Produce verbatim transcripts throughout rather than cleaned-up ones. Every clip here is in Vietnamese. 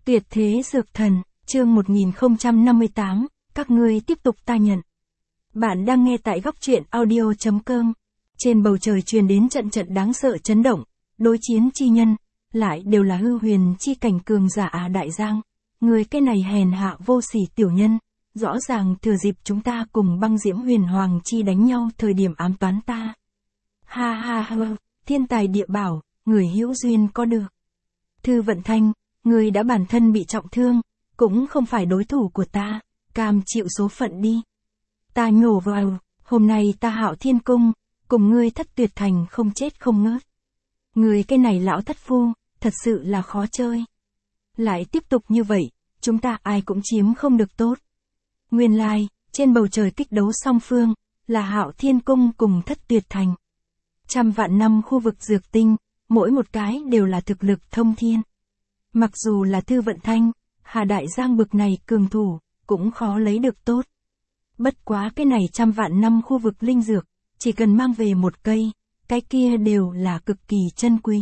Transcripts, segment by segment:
Tuyệt thế dược thần, chương một nghìn không trăm năm mươi tám, các ngươi tiếp tục ta nhận. Bạn đang nghe tại góc truyện audio chấm com. Trên bầu trời truyền đến trận trận đáng sợ chấn động, đối chiến chi nhân, lại đều là hư huyền chi cảnh cường giả à đại giang. Người cái này hèn hạ vô sỉ tiểu nhân, rõ ràng thừa dịp chúng ta cùng băng diễm huyền hoàng chi đánh nhau thời điểm ám toán ta. Ha ha ha, thiên tài địa bảo, người hữu duyên có được. Thư Vận Thanh, người đã bản thân bị trọng thương, cũng không phải đối thủ của ta, cam chịu số phận đi. Ta nhổ vào, hôm nay ta Hạo Thiên Cung, cùng ngươi Thất Tuyệt Thành không chết không ngớt. Người cái này lão thất phu, thật sự là khó chơi. Lại tiếp tục như vậy, chúng ta ai cũng chiếm không được tốt. Nguyên lai, trên bầu trời kích đấu song phương, là Hạo Thiên Cung cùng Thất Tuyệt Thành. Trăm vạn năm khu vực dược tinh, mỗi một cái đều là thực lực thông thiên. Mặc dù là Thư Vận Thanh, Hà Đại Giang bực này cường thủ, cũng khó lấy được tốt. Bất quá cái này trăm vạn năm khu vực linh dược, chỉ cần mang về một cây, cái kia đều là cực kỳ chân quý.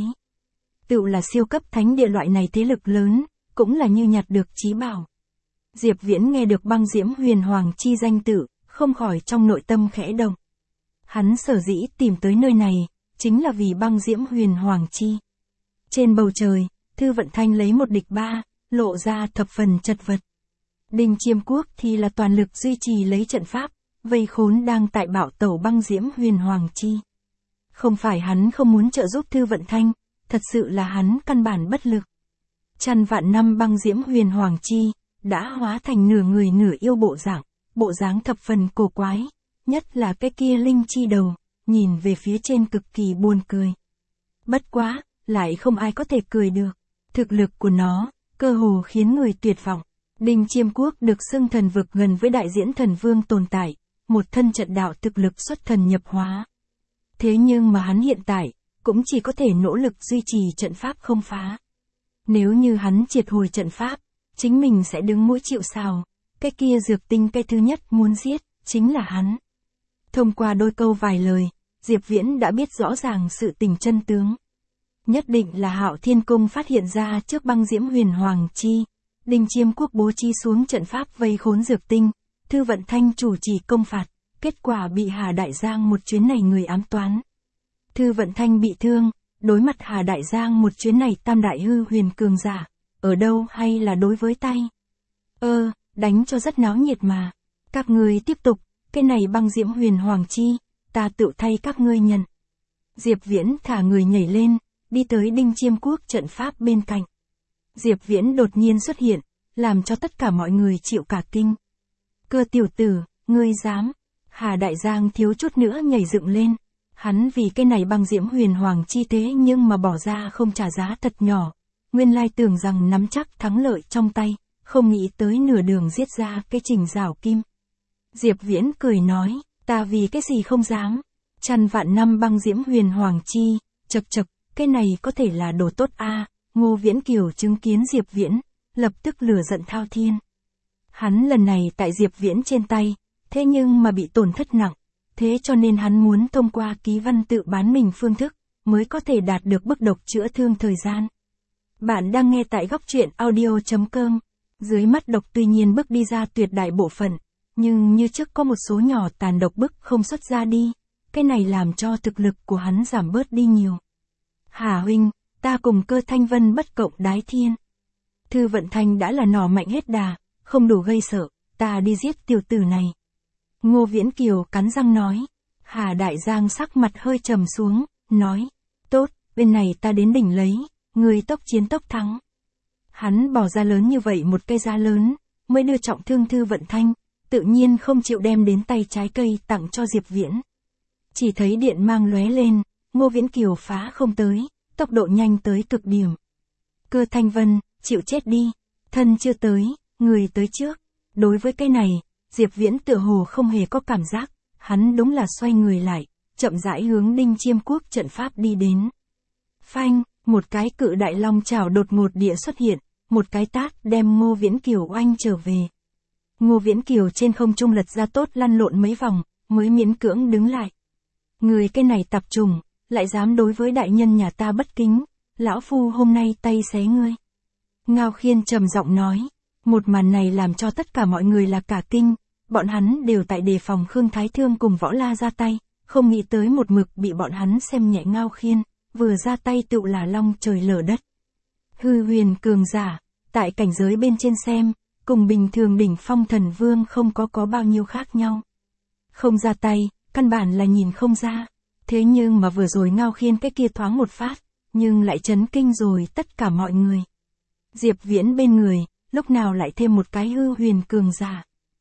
Tựu là siêu cấp thánh địa loại này thế lực lớn, cũng là như nhặt được chí bảo. Diệp Viễn nghe được băng diễm huyền hoàng chi danh tự, không khỏi trong nội tâm khẽ động. Hắn sở dĩ tìm tới nơi này, chính là vì băng diễm huyền hoàng chi. Trên bầu trời, Thư Vận Thanh lấy một địch ba, lộ ra thập phần chật vật. Đinh Chiêm Quốc thì là toàn lực duy trì lấy trận pháp, vây khốn đang tại bạo tẩu băng diễm huyền hoàng chi. Không phải hắn không muốn trợ giúp Thư Vận Thanh, thật sự là hắn căn bản bất lực. Trăm vạn năm băng diễm huyền hoàng chi, đã hóa thành nửa người nửa yêu bộ dạng, bộ dáng thập phần cổ quái, nhất là cái kia linh chi đầu, nhìn về phía trên cực kỳ buồn cười. Bất quá, lại không ai có thể cười được. Thực lực của nó, cơ hồ khiến người tuyệt vọng. Đinh Chiêm Quốc được xưng thần vực gần với đại diễn thần vương tồn tại, một thân trận đạo thực lực xuất thần nhập hóa. Thế nhưng mà hắn hiện tại, cũng chỉ có thể nỗ lực duy trì trận pháp không phá. Nếu như hắn triệt hồi trận pháp, chính mình sẽ đứng mũi chịu sào, cái kia dược tinh cái thứ nhất muốn giết, chính là hắn. Thông qua đôi câu vài lời, Diệp Viễn đã biết rõ ràng sự tình chân tướng. Nhất định là Hạo Thiên Cung phát hiện ra trước băng diễm huyền hoàng chi, Đinh Chiêm Quốc bố trí xuống trận pháp vây khốn dược tinh, Thư Vận Thanh chủ trì công phạt, kết quả bị Hà Đại Giang một chuyến này người ám toán. Thư Vận Thanh bị thương, đối mặt Hà Đại Giang một chuyến này tam đại hư huyền cường giả, ở đâu hay là đối với tay. Ơ, đánh cho rất náo nhiệt mà. Các ngươi tiếp tục, cái này băng diễm huyền hoàng chi, ta tự thay các ngươi nhận. Diệp Viễn thả người nhảy lên, đi tới Đinh Chiêm Quốc trận pháp bên cạnh. Diệp Viễn đột nhiên xuất hiện, làm cho tất cả mọi người chịu cả kinh. Cơ tiểu tử, ngươi dám. Hà Đại Giang thiếu chút nữa nhảy dựng lên. Hắn vì cái này băng diễm huyền hoàng chi thế nhưng mà bỏ ra không trả giá thật nhỏ. Nguyên lai tưởng rằng nắm chắc thắng lợi trong tay, không nghĩ tới nửa đường giết ra cái trình rào kim. Diệp Viễn cười nói, ta vì cái gì không dám. Trăm vạn năm băng diễm huyền hoàng chi, chật chật, cái này có thể là đồ tốt a. À. Ngô Viễn Kiều chứng kiến Diệp Viễn, lập tức lửa giận thao thiên. Hắn lần này tại Diệp Viễn trên tay, thế nhưng mà bị tổn thất nặng, thế cho nên hắn muốn thông qua ký văn tự bán mình phương thức, mới có thể đạt được bức độc chữa thương thời gian. Bạn đang nghe tại góc truyện audio chấm com. Dưới mắt độc tuy nhiên bức đi ra tuyệt đại bộ phận, nhưng như trước có một số nhỏ tàn độc bức không xuất ra đi, cái này làm cho thực lực của hắn giảm bớt đi nhiều. Hà huynh, ta cùng Cơ Thanh Vân bất cộng đái thiên. Thư Vận Thanh đã là nỏ mạnh hết đà, không đủ gây sợ, ta đi giết tiểu tử này. Ngô Viễn Kiều cắn răng nói. Hà Đại Giang sắc mặt hơi trầm xuống, nói, tốt, bên này ta đến đỉnh lấy, người tốc chiến tốc thắng. Hắn bỏ ra lớn như vậy một cây giá lớn, mới đưa trọng thương Thư Vận Thanh, tự nhiên không chịu đem đến tay trái cây tặng cho Diệp Viễn. Chỉ thấy điện mang lóe lên, Ngô Viễn Kiều phá không tới, tốc độ nhanh tới cực điểm. Cơ Thanh Vân, chịu chết đi, thân chưa tới, người tới trước. Đối với cái này, Diệp Viễn tựa hồ không hề có cảm giác, hắn đúng là xoay người lại, chậm rãi hướng Đinh Chiêm Quốc trận pháp đi đến. Phanh, một cái cự đại long chảo đột ngột địa xuất hiện, một cái tát đem Ngô Viễn Kiều oanh trở về. Ngô Viễn Kiều trên không trung lật ra tốt lăn lộn mấy vòng, mới miễn cưỡng đứng lại. Người cái này tạp trùng, lại dám đối với đại nhân nhà ta bất kính, lão phu hôm nay tay xé ngươi. Ngao Khiên trầm giọng nói. Một màn này làm cho tất cả mọi người là cả kinh, bọn hắn đều tại đề phòng Khương Thái Thương cùng Võ La ra tay, không nghĩ tới một mực bị bọn hắn xem nhẹ Ngao Khiên, vừa ra tay tựu là long trời lở đất. Hư huyền cường giả, tại cảnh giới bên trên xem, cùng bình thường đỉnh phong thần vương không có có bao nhiêu khác nhau. Không ra tay, căn bản là nhìn không ra, thế nhưng mà vừa rồi Ngao Khiên cái kia thoáng một phát, nhưng lại chấn kinh rồi tất cả mọi người. Diệp Viễn bên người, lúc nào lại thêm một cái hư huyền cường giả.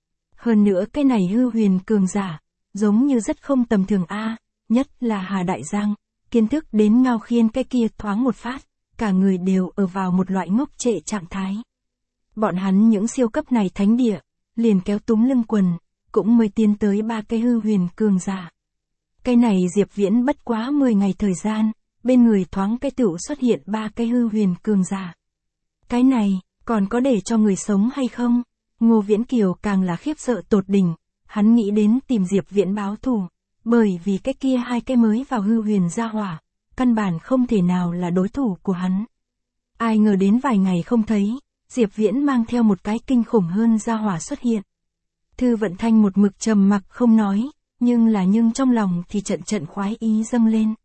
Hơn nữa cái này hư huyền cường giả, giống như rất không tầm thường a, nhất là Hà Đại Giang, kiến thức đến Ngao Khiên cái kia thoáng một phát, cả người đều ở vào một loại ngốc trệ trạng thái. Bọn hắn những siêu cấp này thánh địa, liền kéo túm lưng quần, cũng mới tiến tới ba cái hư huyền cường giả. Cái này Diệp Viễn bất quá mười ngày thời gian, bên người thoáng cái tựu xuất hiện ba cái hư huyền cường giả. Cái này, còn có để cho người sống hay không? Ngô Viễn Kiều càng là khiếp sợ tột đỉnh, hắn nghĩ đến tìm Diệp Viễn báo thù, bởi vì cái kia hai cái mới vào hư huyền gia hỏa, căn bản không thể nào là đối thủ của hắn. Ai ngờ đến vài ngày không thấy, Diệp Viễn mang theo một cái kinh khủng hơn gia hỏa xuất hiện. Thư Vận Thanh một mực trầm mặc không nói, nhưng là nhưng trong lòng thì trận trận khoái ý dâng lên.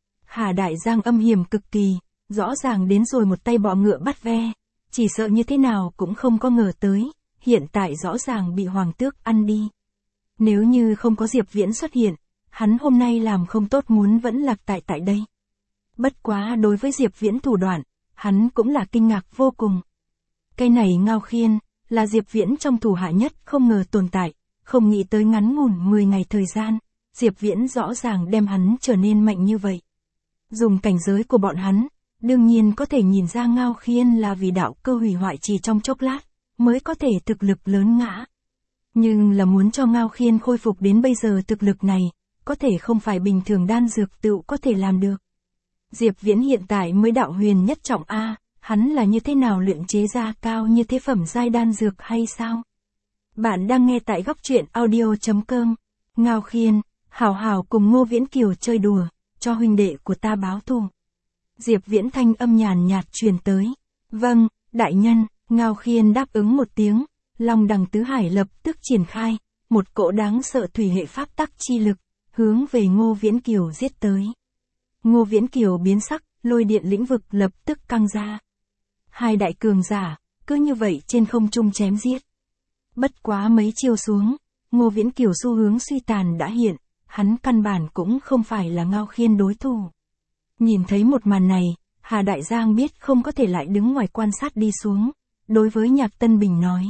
Hà Đại Giang âm hiểm cực kỳ, rõ ràng đến rồi một tay bọ ngựa bắt ve, chỉ sợ như thế nào cũng không có ngờ tới, hiện tại rõ ràng bị Hoàng Tước ăn đi. Nếu như không có Diệp Viễn xuất hiện, hắn hôm nay làm không tốt muốn vẫn lạc tại tại đây. Bất quá đối với Diệp Viễn thủ đoạn, hắn cũng là kinh ngạc vô cùng. Cái này Ngao Khiên, là Diệp Viễn trong thủ hạ nhất không ngờ tồn tại, không nghĩ tới ngắn ngủn mười ngày thời gian, Diệp Viễn rõ ràng đem hắn trở nên mạnh như vậy. Dùng cảnh giới của bọn hắn, đương nhiên có thể nhìn ra Ngao Khiên là vì đạo cơ hủy hoại chỉ trong chốc lát, mới có thể thực lực lớn ngã. Nhưng là muốn cho Ngao Khiên khôi phục đến bây giờ thực lực này, có thể không phải bình thường đan dược tựu có thể làm được. Diệp Viễn hiện tại mới đạo huyền nhất trọng A, hắn là như thế nào luyện chế ra cao như thế phẩm giai đan dược hay sao? Bạn đang nghe tại góc truyện audio chấm com. Ngao Khiên, hảo hảo cùng Ngô Viễn Kiều chơi đùa, cho huynh đệ của ta báo thù. Diệp Viễn thanh âm nhàn nhạt truyền tới. Vâng, đại nhân. Ngao Khiên đáp ứng một tiếng, Long Đằng Tứ Hải lập tức triển khai, một cỗ đáng sợ thủy hệ pháp tắc chi lực, hướng về Ngô Viễn Kiều giết tới. Ngô Viễn Kiều biến sắc, lôi điện lĩnh vực lập tức căng ra. Hai đại cường giả, cứ như vậy trên không trung chém giết. Bất quá mấy chiêu xuống, Ngô Viễn Kiều xu hướng suy tàn đã hiện, hắn căn bản cũng không phải là Ngao Khiên đối thủ. Nhìn thấy một màn này, Hà Đại Giang biết không có thể lại đứng ngoài quan sát đi xuống. Đối với Nhạc Tân Bình nói.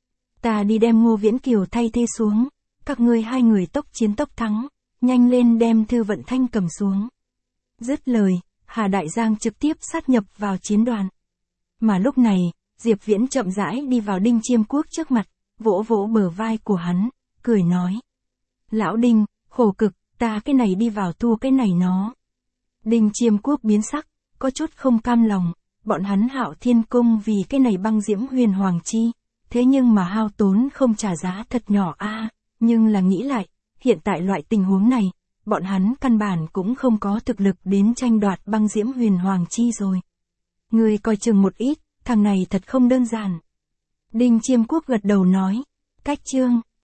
Ta đi đem Ngô Viễn Kiều thay thế xuống, các ngươi hai người tốc chiến tốc thắng, nhanh lên đem Thư Vận Thanh cầm xuống. Dứt lời, Hà Đại Giang trực tiếp sát nhập vào chiến đoàn. Mà lúc này, Diệp Viễn chậm rãi đi vào Đinh Chiêm Quốc trước mặt, vỗ vỗ bờ vai của hắn, cười nói. Lão Đinh, khổ cực, ta cái này đi vào thua cái này nó. Đinh Chiêm Quốc biến sắc, có chút không cam lòng. Bọn hắn Hạo Thiên Cung vì cái này băng diễm huyền hoàng chi, thế nhưng mà hao tốn không trả giá thật nhỏ a, nhưng là nghĩ lại, hiện tại loại tình huống này, bọn hắn căn bản cũng không có thực lực đến tranh đoạt băng diễm huyền hoàng chi rồi. Người coi chừng một ít, thằng này thật không đơn giản. Đinh Chiêm Quốc gật đầu nói, cách chương